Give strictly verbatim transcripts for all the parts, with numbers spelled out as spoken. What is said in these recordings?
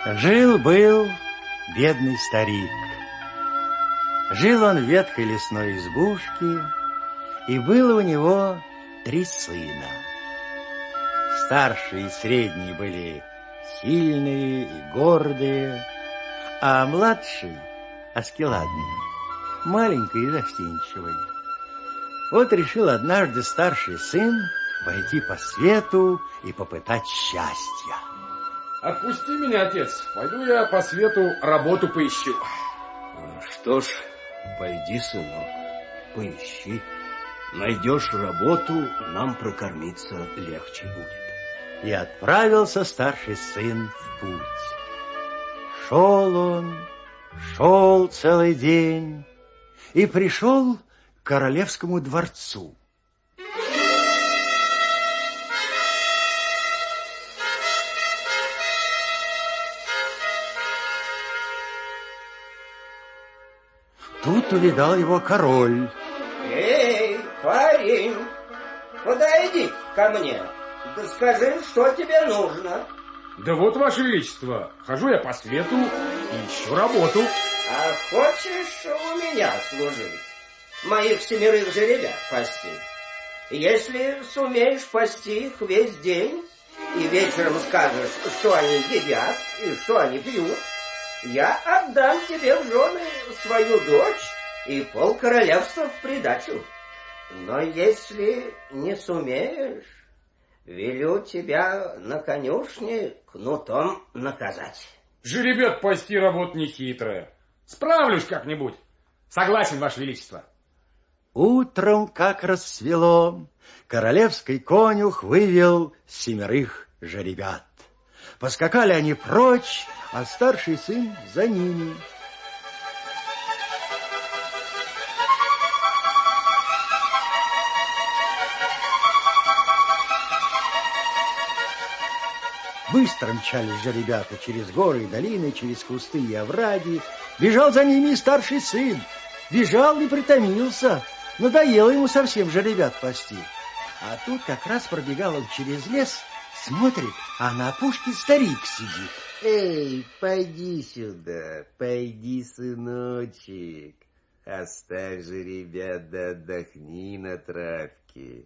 Жил-был бедный старик. Жил он в ветхой лесной избушке, и было у него три сына. Старшие и средние были сильные и гордые, а младший Аскеладный, маленький и застенчивый. Вот решил однажды старший сын пойти по свету и попытать счастья. Отпусти меня, отец. Пойду я по свету работу поищу. Что ж, пойди, сынок, поищи. Найдешь работу, нам прокормиться легче будет. И отправился старший сын в путь. Шел он, шел целый день и пришел к королевскому дворцу. Тут увидал его король. Эй, парень, подойди ко мне, да скажи, что тебе нужно. Да вот, Ваше Величество, хожу я по свету и ищу работу. А хочешь у меня служить? Моих семерых жеребят пасти. Если сумеешь пасти их весь день, и вечером скажешь, что они едят и что они пьют, я отдам тебе в жены свою дочь и полкоролевства в придачу. Но если не сумеешь, велю тебя на конюшне кнутом наказать. Жеребят пасти работа нехитрая. Справлюсь как-нибудь. Согласен, Ваше Величество. Утром, как рассвело, королевский конюх вывел семерых жеребят. Поскакали они прочь, а старший сын за ними. Быстро мчались жеребята через горы и долины, через кусты и овраги. Бежал за ними и старший сын. Бежал и притомился. Надоело ему совсем жеребят пасти. А тут как раз пробегал он через лес, смотрит, а на опушке старик сидит. Эй, пойди сюда, пойди, сыночек. Оставь же, ребята, отдохни на травке.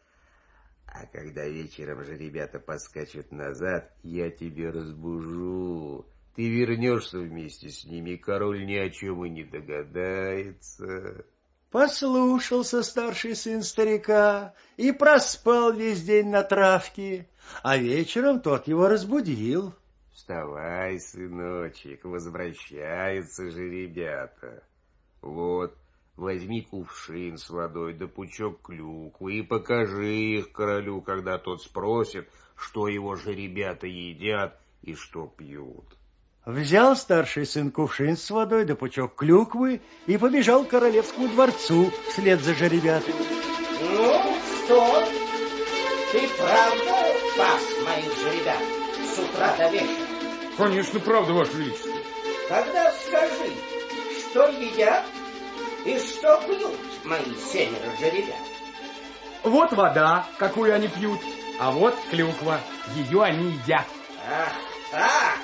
А когда вечером же ребята поскачут назад, я тебя разбужу. Ты вернешься вместе с ними, король ни о чем и не догадается. Послушался старший сын старика и проспал весь день на травке, а вечером тот его разбудил. Вставай, сыночек, возвращаются же ребята. Вот, возьми кувшин с водой да пучок клюквы и покажи их королю, когда тот спросит, что его же ребята едят и что пьют. Взял старший сын кувшин с водой да пучок клюквы и побежал к королевскому дворцу вслед за жеребятами. Ну что, ты правда пас моих жеребят с утра до вечера? Конечно, правда, Ваше Величество. Тогда скажи, что едят и что пьют мои семеро жеребят? Вот вода, какую они пьют, а вот клюква, ее они едят. Ах, так!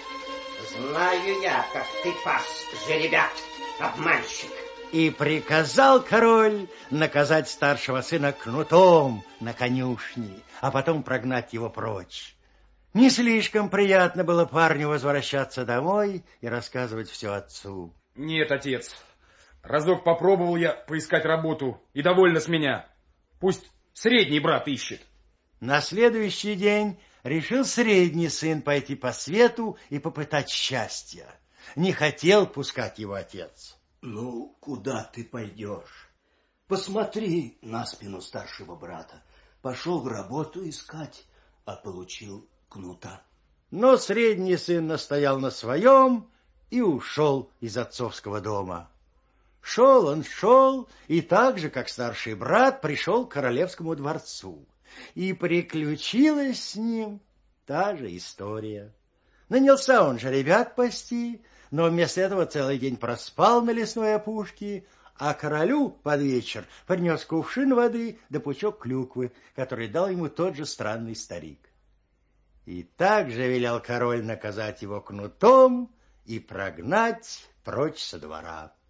Знаю я, как ты пас жеребят, обманщик. И приказал король наказать старшего сына кнутом на конюшне, а потом прогнать его прочь. Не слишком приятно было парню возвращаться домой и рассказывать все отцу. Нет, отец, разок попробовал я поискать работу, и довольно с меня. Пусть средний брат ищет. На следующий день решил средний сын пойти по свету и попытать счастья. Не хотел пускать его отец. Ну, куда ты пойдешь? Посмотри на спину старшего брата. Пошел работу искать, а получил кнута. Но средний сын настоял на своем и ушел из отцовского дома. Шел он, шел, и так же, как старший брат, пришел к королевскому дворцу. И приключилась с ним та же история. Нанялся он жеребят пасти, но вместо этого целый день проспал на лесной опушке, а королю под вечер принес кувшин воды да пучок клюквы, который дал ему тот же странный старик. И также велел король наказать его кнутом и прогнать прочь со двора.